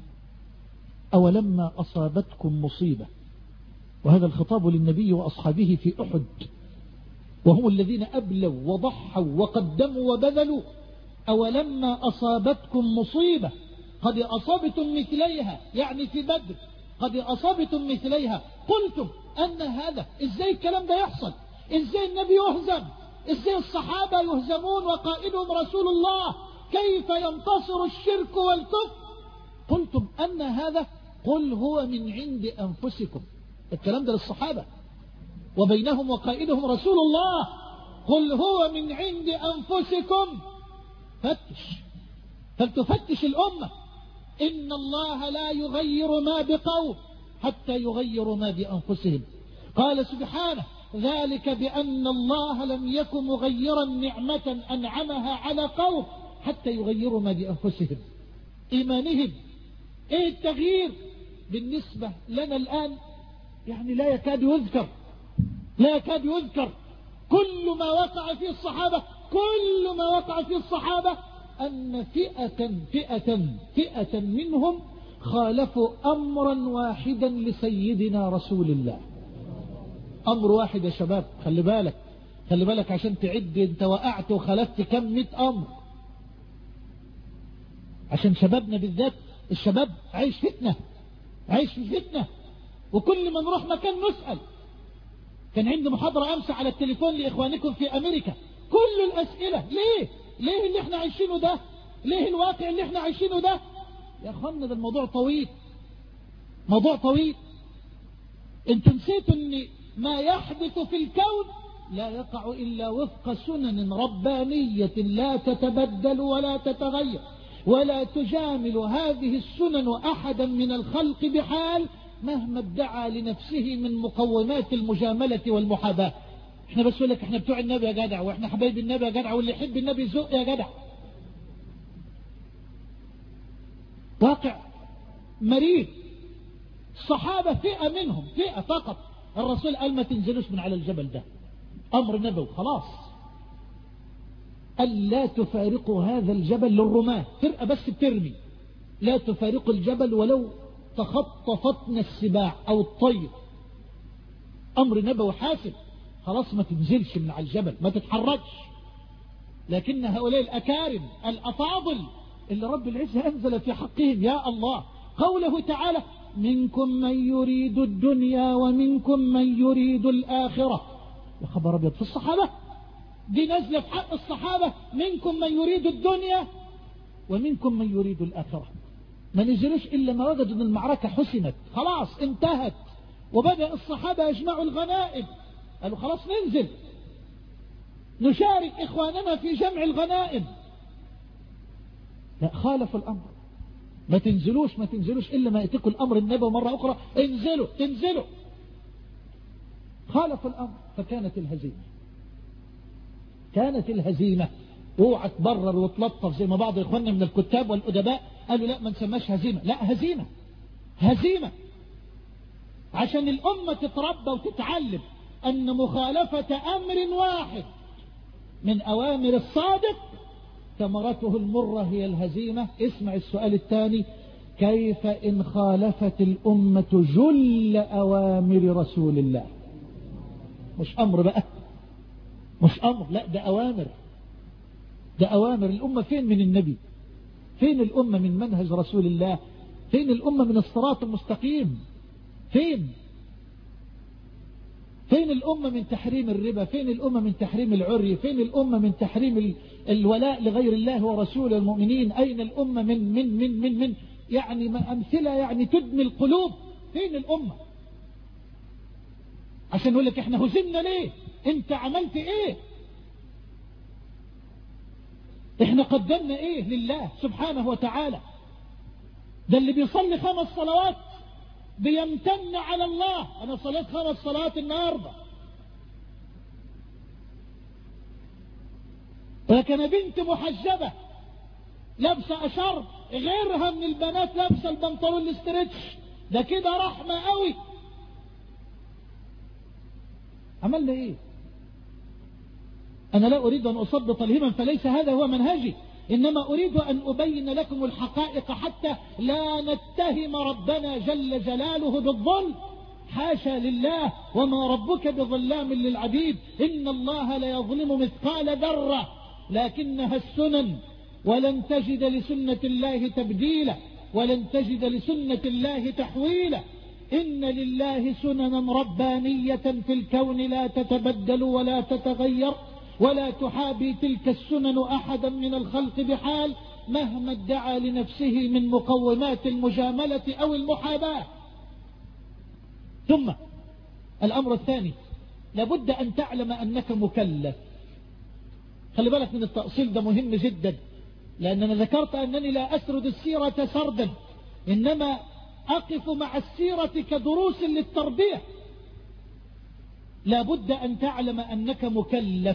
أولما أصابتكم مصيبة، وهذا الخطاب للنبي وأصحابه في أحد، وهم الذين أبلوا وضحوا وقدموا وبذلوا. أولما أصابتكم مصيبة قد أصابتم مثليها، يعني في بدر قد أصابتم مثليها قلتم أن هذا، إزاي الكلام ده يحصل؟ إزاي النبي يهزم؟ إزاي الصحابة يهزمون وقائدهم رسول الله؟ كيف ينتصر الشرك والكفر؟ قلتم أن هذا، قل هو من عند أنفسكم. الكلام ده للصحابة وبينهم وقائدهم رسول الله. قل هو من عند أنفسكم. فتش، فلتفتش الأمة. إن الله لا يغير ما بقوم حتى يغيروا ما بأنفسهم. قال سبحانه: ذلك بأن الله لم يكن مغيرا نعمة أنعمها على قوم حتى يغيروا ما بأنفسهم إيمانهم. إيه التغيير بالنسبة لنا الآن؟ يعني لا يكاد يذكر، لا يكاد يذكر. كل ما وقع في الصحابة كل ما وقع في الصحابة أن فئة فئة فئة منهم خالفوا أمرا واحدا لسيدنا رسول الله. أمر واحد يا شباب، خلي بالك خلي بالك عشان تعد انت وقعت وخلفت كم مئة أمر. عشان شبابنا بالذات، الشباب عايش فتنة عايش في فتنة، وكل ما نروح مكان نسأل. كان عندي محاضرة أمس على التليفون لإخوانكم في أمريكا، كل الأسئلة ليه ليه اللي احنا عايشينه ده، ليه الواقع اللي احنا عايشينه ده. يا أخوانا ده الموضوع طويل، موضوع طويل. انتوا نسيتوا ان ما يحدث في الكون لا يقع إلا وفق سنن ربانية لا تتبدل ولا تتغير، ولا تجامل هذه السنن أحدا من الخلق بحال مهما ادعى لنفسه من مقومات المجاملة والمحاباة. احنا بس يقول لك احنا بتوع النبي يا جدع، واحنا حبايب النبي يا جدع، واللي يحب النبي يزق يا جدع. واقع مريض. الصحابة فئة منهم، فئة فقط. الرسول قال ما تنزلوش من على الجبل ده، أمر نبوي خلاص. قال لا تفارقوا هذا الجبل للرماة، فرقة بس بترمي، لا تفارقوا الجبل ولو تخطفتنا السباع أو الطير. أمر نبوي حاسم، خلاص ما تنزلش من على الجبل، ما تتحركش. لكن هؤلاء الأكارم الأفاضل اللي رب العزة أنزل في حقهم يا الله قوله تعالى منكم من يريد الدنيا ومنكم من يريد الآخرة. يا خبر أبيض، في الصحابة دي نزلة في حق الصحابة، منكم من يريد الدنيا ومنكم من يريد الآخرة. ما نزلوش إلا ما وجدوا أن المعركة حسمت خلاص انتهت، وبدأ الصحابة يجمعوا الغنائم. قالوا خلاص ننزل نشارك إخواننا في جمع الغنائم. لا، خالفوا الأمر. ما تنزلوش ما تنزلوش إلا ما يأتيكم الأمر النبوي مرة أخرى، انزلوا تنزلوا. خالفوا الأمر فكانت الهزيمة، كانت الهزيمة. اوعى تبرر وتلطف زي ما بعض إخواننا من الكتاب والأدباء قالوا لا ما نسماش هزيمة. لا، هزيمة هزيمة عشان الأمة تتربى وتتعلم أن مخالفة أمر واحد من أوامر الصادق ثمرته المرة هي الهزيمة. اسمع السؤال الثاني، كيف إن خالفت الأمة جل أوامر رسول الله؟ مش أمر بقى، مش أمر، لا ده أوامر، ده أوامر. الأمة فين من النبي؟ فين الأمة من منهج رسول الله؟ فين الأمة من الصراط المستقيم؟ فين فين الأمة من تحريم الربا؟ فين الأمة من تحريم العري؟ فين الأمة من تحريم الولاء لغير الله ورسوله المؤمنين؟ أين الأمة من من من من من يعني ما أمثلة يعني تدمي القلوب؟ فين الأمة؟ عشان يقول لك احنا هزمنا ليه؟ انت عملت ايه؟ احنا قدمنا ايه لله سبحانه وتعالى؟ ده اللي بيصلي خمس صلوات بيمتن على الله. انا صليت خمس صلوات النهارده، لكن بنت محجبة لابسة أشر غيرها من البنات لابسة البنطلون الاسترتش، ده كده رحمة قوي. عملنا ايه؟ انا لا اريد ان اصب تلهيما فليس هذا هو منهجي، انما اريد ان ابين لكم الحقائق حتى لا نتهم ربنا جل جلاله بالظلم. حاشا لله، وما ربك بظلام للعبيد. ان الله لا يظلم مثقال ذرة لكنها السنن، ولن تجد لسنة الله تبديلا، ولن تجد لسنة الله تحويلا. إن لله سننا ربانية في الكون لا تتبدل ولا تتغير، ولا تحابي تلك السنن أحدا من الخلق بحال مهما ادعى لنفسه من مقومات المجاملة أو المحاباة. ثم الأمر الثاني، لابد أن تعلم أنك مكلف. خلي بالك من التأصيل ده مهم جدا، لأننا ذكرت أنني لا أسرد السيرة سردا، إنما أقف مع السيرة كدروس للتربية. لابد أن تعلم أنك مكلف،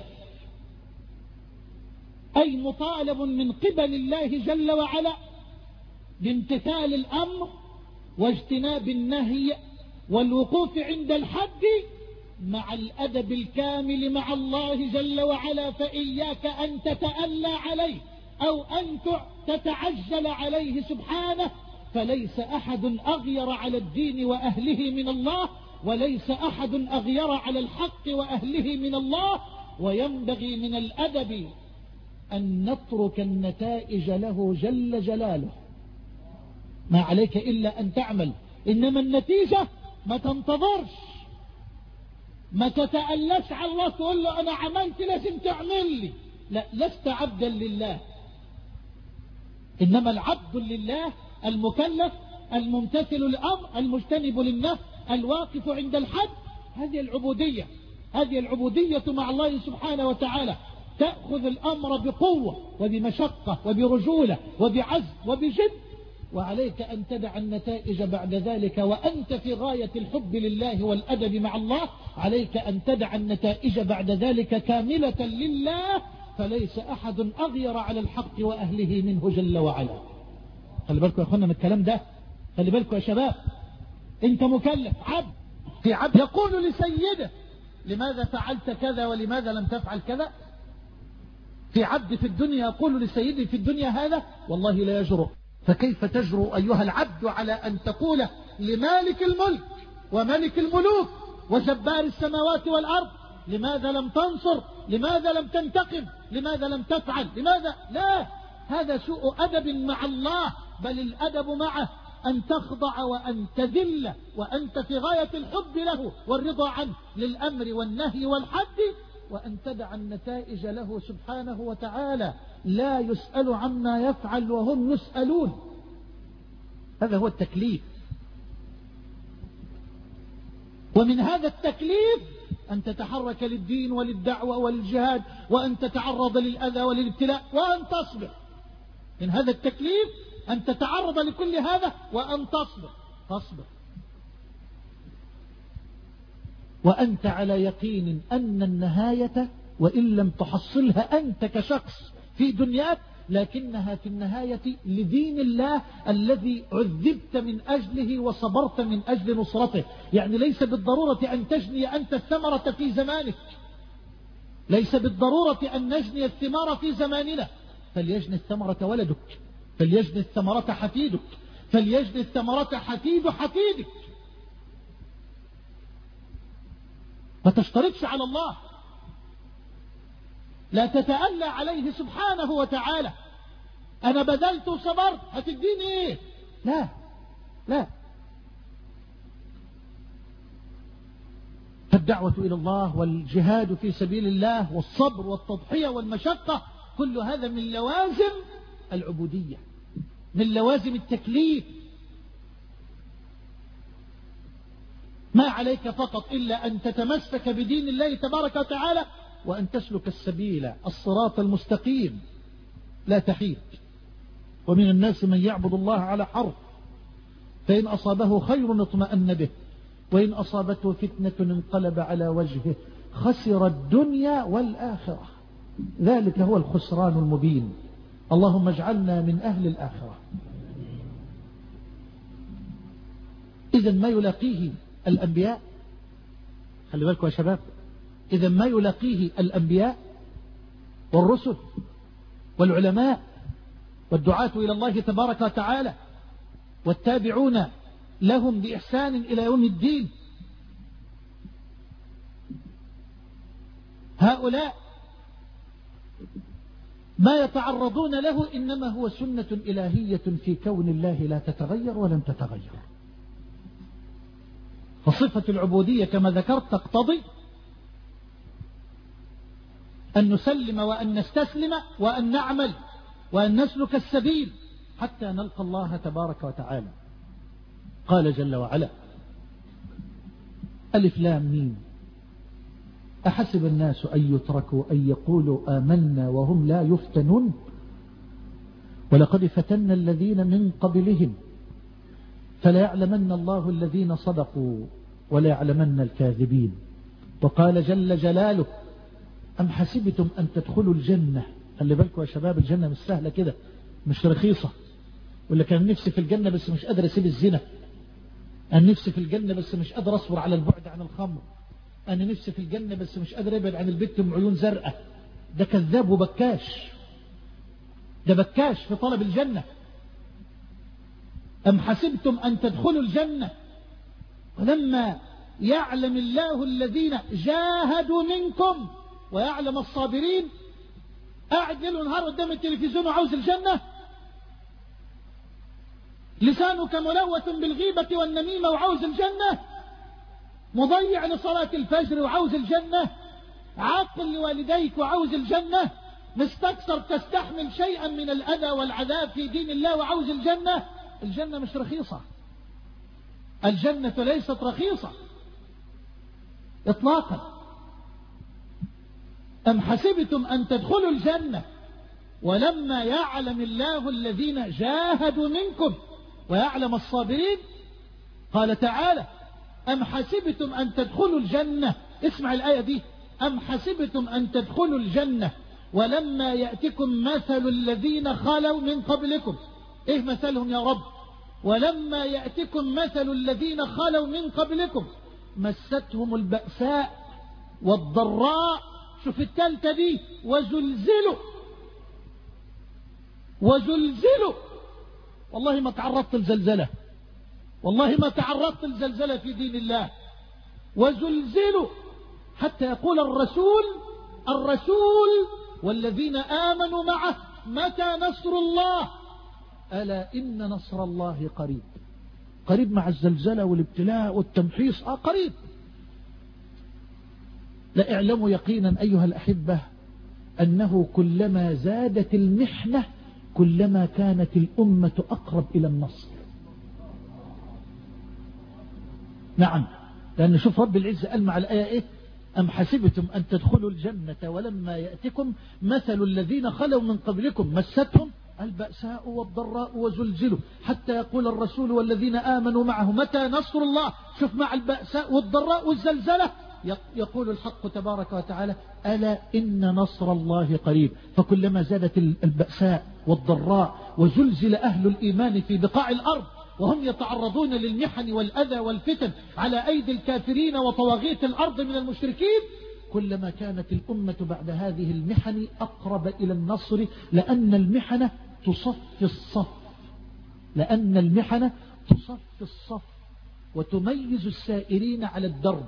أي مطالب من قبل الله جل وعلا بامتثال الأمر واجتناب النهي والوقوف عند الحد مع الأدب الكامل مع الله جل وعلا. فإياك أن تتألى عليه أو أن تتعجل عليه سبحانه، فليس أحد أغير على الدين وأهله من الله، وليس أحد أغير على الحق وأهله من الله. وينبغي من الأدب أن نترك النتائج له جل جلاله، ما عليك إلا أن تعمل، إنما النتيجة ما تنتظرش، ما تتألش على الله تقول له أنا عملت لازم تعمل لي، لا، لست عبدا لله، إنما العبد لله المكلف الممتثل الأمر المجتنب للنهي الواقف عند الحد. هذه العبودية، هذه العبودية مع الله سبحانه وتعالى. تأخذ الأمر بقوة وبمشقة وبرجولة وبعزم وبجد، وعليك أن تدع النتائج بعد ذلك وأنت في غاية الحب لله والأدب مع الله. عليك أن تدع النتائج بعد ذلك كاملة لله، فليس أحد أغير على الحق وأهله منه جل وعلا. خلي بالكم يا أخوانا من الكلام ده، خلي بالكم يا شباب، أنت مكلف عبد، في عبد يقول لسيده لماذا فعلت كذا ولماذا لم تفعل كذا. في عبد في الدنيا يقول لسيده في الدنيا هذا، والله لا يجرؤ. فكيف تجرؤ أيها العبد على أن تقول لمالك الملك وملك الملوك وجبار السماوات والأرض لماذا لم تنصر، لماذا لم تنتقم، لماذا لم تفعل، لماذا؟ لا، هذا سوء أدب مع الله، بل الأدب معه أن تخضع وأن تذل وأنت في غاية الحب له والرضا عنه للأمر والنهي والحد، وأن تدع النتائج له سبحانه وتعالى. لا يسأل عما يفعل وهم يسألون. هذا هو التكليف. ومن هذا التكليف أن تتحرك للدين وللدعوة وللجهاد، وأن تتعرض للأذى وللابتلاء وأن تصبر. من هذا التكليف أن تتعرض لكل هذا وأن تصبر. تصبر وأنت على يقين أن النهاية وإن لم تحصلها أنت كشخص في دنياك، لكنها في النهاية لدين الله الذي عذبت من أجله وصبرت من أجل نصرته. يعني ليس بالضرورة أن تجني أنت الثمرة في زمانك، ليس بالضرورة أن نجني الثمار في زماننا. فليجني الثمرة ولدك، فليجني الثمرة حفيدك، فليجني الثمرة حفيد حفيدك. ما تشترطش على الله، لا تتألى عليه سبحانه وتعالى. أنا بذلت وصبرت هتديني إيه؟ لا لا. فالدعوة إلى الله والجهاد في سبيل الله والصبر والتضحية والمشقة كل هذا من لوازم العبودية، من لوازم التكليف. ما عليك فقط إلا أن تتمسك بدين الله تبارك وتعالى وأن تسلك السبيل الصراط المستقيم، لا تحيد. ومن الناس من يعبد الله على حرف، فإن أصابه خير اطمأن به، وإن أصابته فتنة انقلب على وجهه، خسر الدنيا والآخرة. ذلك هو الخسران المبين. اللهم اجعلنا من أهل الآخرة. إذن ما يلاقيه الأنبياء، خلي بالكم يا شباب، إذن ما يلاقيه الأنبياء والرسل والعلماء والدعاة إلى الله تبارك وتعالى والتابعون لهم بإحسان إلى يوم الدين، هؤلاء ما يتعرضون له إنما هو سنة إلهية في كون الله لا تتغير ولن تتغير. فصفة العبودية كما ذكرت تقتضي أن نسلم وأن نستسلم وأن نعمل وأن نسلك السبيل حتى نلقى الله تبارك وتعالى. قال جل وعلا: ألف لام ميم، أحسب الناس أن يتركوا أن يقولوا آمنا وهم لا يفتنون، ولقد فتنا الذين من قبلهم فلا يعلمن الله الذين صدقوا ولا يعلمن الكاذبين. وقال جل جلاله أم حسبتم أن تدخلوا الجنة. خلي بالكم يا شباب، الجنة مش سهلة كده، مش رخيصة. واللي كان نفسي في الجنة بس مش قادر أسيب الزنا، أنا نفسي في الجنة بس مش قادر أصبر على البعد عن الخمر، أنا نفسي في الجنة بس مش قادر أبعد عن البت ام عيون زرقاء، ده كذاب وبكاش، ده بكاش في طلب الجنة. أم حسبتم أن تدخلوا الجنة ولما يعلم الله الذين جاهدوا منكم ويعلم الصابرين. قاعد ليل ونهار قدام التلفزيون وعاوز الجنة، لسانك ملوث بالغيبة والنميمة وعاوز الجنة، مضيع لصلاة الفجر وعاوز الجنة، عاقل لوالديك وعاوز الجنة، مستكثر تستحمل شيئا من الأذى والعذاب في دين الله وعاوز الجنة. الجنة مش رخيصة، الجنة ليست رخيصة إطلاقا. أم حسبتم أن تدخلوا الجنة ولما يعلم الله الذين جاهدوا منكم ويعلم الصابرين. قال تعالى أم حسبتم أن تدخلوا الجنة، اسمع الآية دي، أم حسبتم أن تدخلوا الجنة ولما يأتكم مثل الذين خلوا من قبلكم. إيه مثلهم يا رب؟ ولما يأتكم مثل الذين خلوا من قبلكم مستهم البأساء والضراء، شوف التالتة دي، وزلزلوا وزلزلوا. والله ما تعرضت لزلزلة، والله ما تعرضت لزلزلة في دين الله. وزلزلوا حتى يقول الرسول الرسول والذين آمنوا معه متى نصر الله، ألا إن نصر الله قريب. قريب مع الزلزلة والابتلاء والتمحيص، آه قريب. لا اعلموا يقينا أيها الأحبة أنه كلما زادت المحنة كلما كانت الأمة أقرب إلى النصر. نعم، لأن شوف رب العزة قال مع الآية إيه؟ أم حسبتم أن تدخلوا الجنة ولما يأتكم مثل الذين خلوا من قبلكم مستهم البأساء والضراء وزلزلوا حتى يقول الرسول والذين آمنوا معه متى نصر الله. شوف مع البأساء والضراء والزلزلة يقول الحق تبارك وتعالى ألا إن نصر الله قريب. فكلما زادت البأساء والضراء وزلزل أهل الإيمان في بقاع الأرض وهم يتعرضون للمحن والأذى والفتن على أيدي الكافرين وطواغيت الأرض من المشركين، كلما كانت الأمة بعد هذه المحن أقرب إلى النصر، لأن المحنة تصفي الصف، لأن المحنة تصفي الصف وتميز السائرين على الدرب،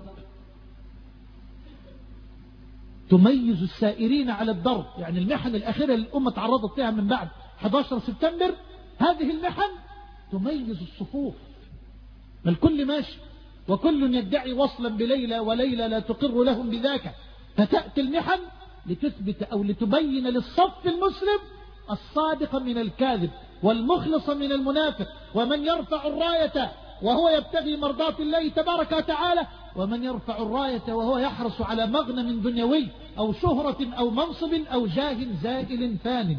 تميز السائرين على الدرب. يعني المحن الأخيرة اللي الأمة تعرضت لها من بعد أحد عشر سبتمبر، هذه المحن تميز الصفوف، الكل ماشي وكل يدعي وصلا بليلى وليلى لا تقر لهم بذاك. فتأتي المحن لتثبت أو لتبين للصف المسلم الصادق من الكاذب والمخلص من المنافق، ومن يرفع الراية وهو يبتغي مرضات الله تبارك وتعالى، ومن يرفع الراية وهو يحرص على مغنم دنيوي أو شهرة أو منصب أو جاه زائل فان.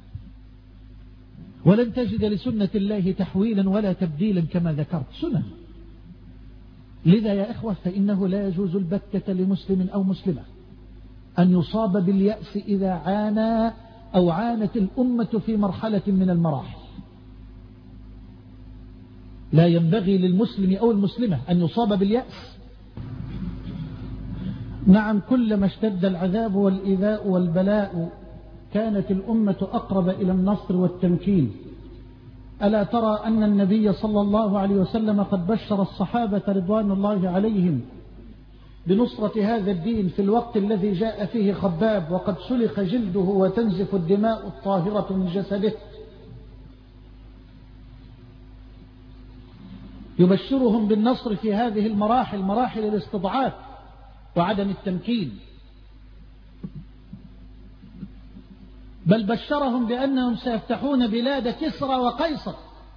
ولن تجد لسنة الله تحويلا ولا تبديلا كما ذكرت، سنن. لذا يا إخوة فإنه لا يجوز البتة لمسلم أو مسلمة أن يصاب باليأس إذا عانى أو عانت الأمة في مرحلة من المراحل. لا ينبغي للمسلم أو المسلمة أن يصاب باليأس. نعم، كلما اشتد العذاب والإيذاء والبلاء كانت الأمة أقرب إلى النصر والتمكين. ألا ترى أن النبي صلى الله عليه وسلم قد بشر الصحابة رضوان الله عليهم بنصرة هذا الدين في الوقت الذي جاء فيه خباب وقد سلخ جلده وتنزف الدماء الطاهرة من جسده، يبشرهم بالنصر في هذه المراحل، مراحل الاستضعاف وعدم التمكين. بل بشرهم بأنهم سيفتحون بلاد كسرى وقيصر.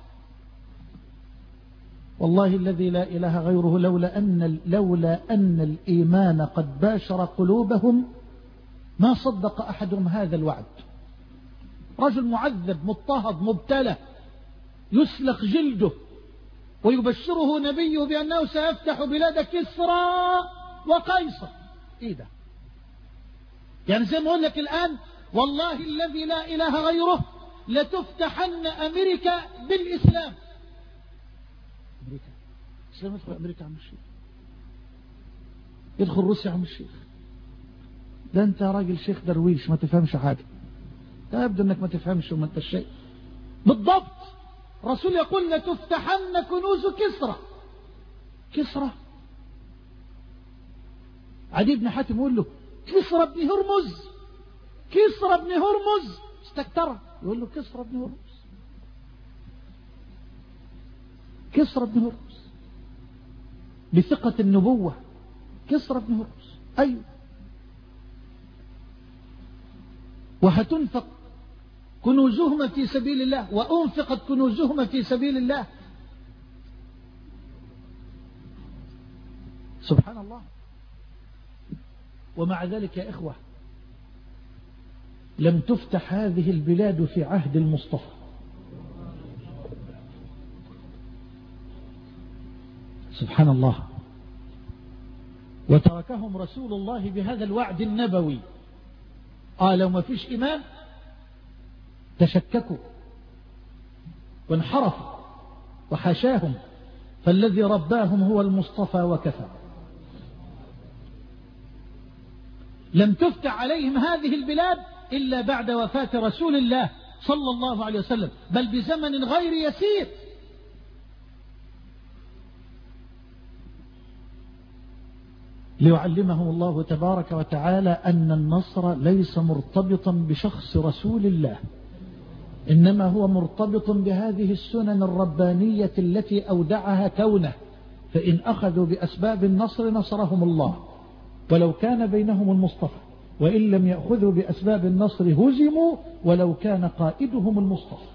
والله الذي لا إله غيره لولا أن, لولا أن الإيمان قد باشر قلوبهم ما صدق أحدهم هذا الوعد. رجل معذب مضطهد مبتلى يسلخ جلده ويبشره نبيه بأنه سيفتح بلاد كسرى وقيصر. إيده. يعني زي ما أقول لك الآن والله الذي لا إله غيره لتفتحن أمريكا بالإسلام. أمريكا الإسلام يدخل أمريكا عم الشيخ، يدخل روسيا عم الشيخ. ده أنت راجل شيخ درويش ما تفهمش حاجة، ده يبدو أنك ما تفهمش وما أنت الشيء بالضبط. رسول يقول لتفتحن كنوز كسرى. كسرى عدي بن حاتم يقول له كسرى بن هرمز، كسرى بن هرمز استكتره، يقول له كسرى بن هرمز، كسرى بن هرمز بثقة النبوة، كسرى بن هرمز. أيوه، وهتنفق كنوزهما في سبيل الله، وأنفقت كنوزهما في سبيل الله. سبحان الله. ومع ذلك يا إخوة لم تفتح هذه البلاد في عهد المصطفى. سبحان الله. وتركهم رسول الله بهذا الوعد النبوي. آه لو ما فيش إيمان تشككوا وانحرفوا وحاشاهم، فالذي رباهم هو المصطفى وكفى. لم تفتح عليهم هذه البلاد إلا بعد وفاة رسول الله صلى الله عليه وسلم، بل بزمن غير يسير. ليعلمهم الله تبارك وتعالى أن النصر ليس مرتبطا بشخص رسول الله، إنما هو مرتبط بهذه السنن الربانية التي أودعها كونه. فإن أخذوا بأسباب النصر نصرهم الله ولو كان بينهم المصطفى، وإن لم يأخذوا بأسباب النصر هزموا ولو كان قائدهم المصطفى.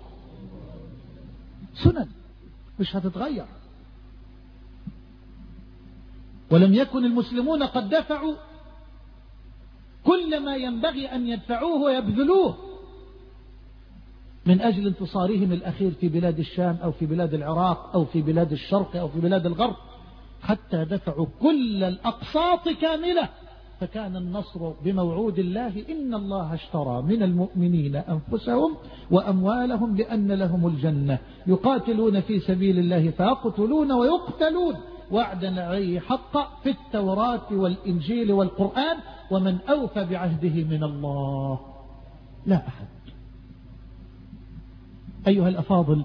سنن مش هتتغير. ولم يكن المسلمون قد دفعوا كل ما ينبغي أن يدفعوه ويبذلوه من أجل انتصارهم الأخير في بلاد الشام أو في بلاد العراق أو في بلاد الشرق أو في بلاد الغرب، حتى دفعوا كل الأقساط كاملة. فكان النصر بموعود الله: إن الله اشترى من المؤمنين أنفسهم وأموالهم بأن لهم الجنة يقاتلون في سبيل الله فيقتلون ويقتلون وعدا عليه حقا في التوراة والإنجيل والقرآن، ومن أوفى بعهده من الله لا أحد. أيها الأفاضل،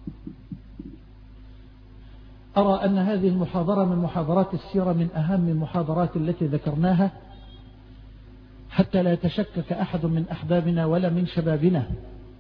أرى أن هذه المحاضرة من محاضرات السيرة من أهم المحاضرات التي ذكرناها، حتى لا يتشكك أحد من أحبابنا ولا من شبابنا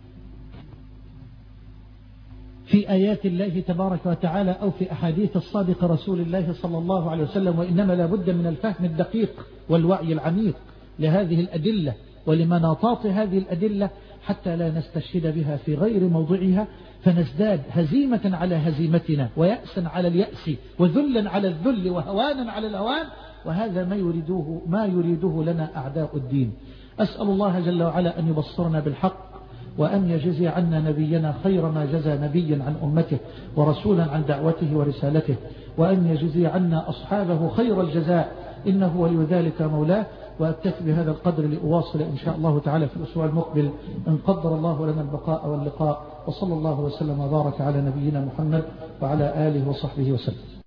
في آيات الله تبارك وتعالى أو في أحاديث الصادق رسول الله صلى الله عليه وسلم، وإنما لا بد من الفهم الدقيق والوعي العميق لهذه الأدلة ولمناطات هذه الأدلة، حتى لا نستشهد بها في غير موضعها فنزداد هزيمة على هزيمتنا ويأسا على اليأس وذلا على الذل وهوانا على الهوان، وهذا ما يريدوه ما يريده لنا أعداء الدين. أسأل الله جل وعلا أن يبصرنا بالحق، وأن يجزي عنا نبينا خير ما جزى نبيا عن أمته ورسولا عن دعوته ورسالته، وأن يجزي عنا أصحابه خير الجزاء، إنه ولي ذلك مولاه. وأكتفي بهذا القدر لأواصل إن شاء الله تعالى في الأسبوع المقبل إن قدر الله لنا البقاء واللقاء. وصلى الله وسلم وبارك على نبينا محمد وعلى آله وصحبه وسلم.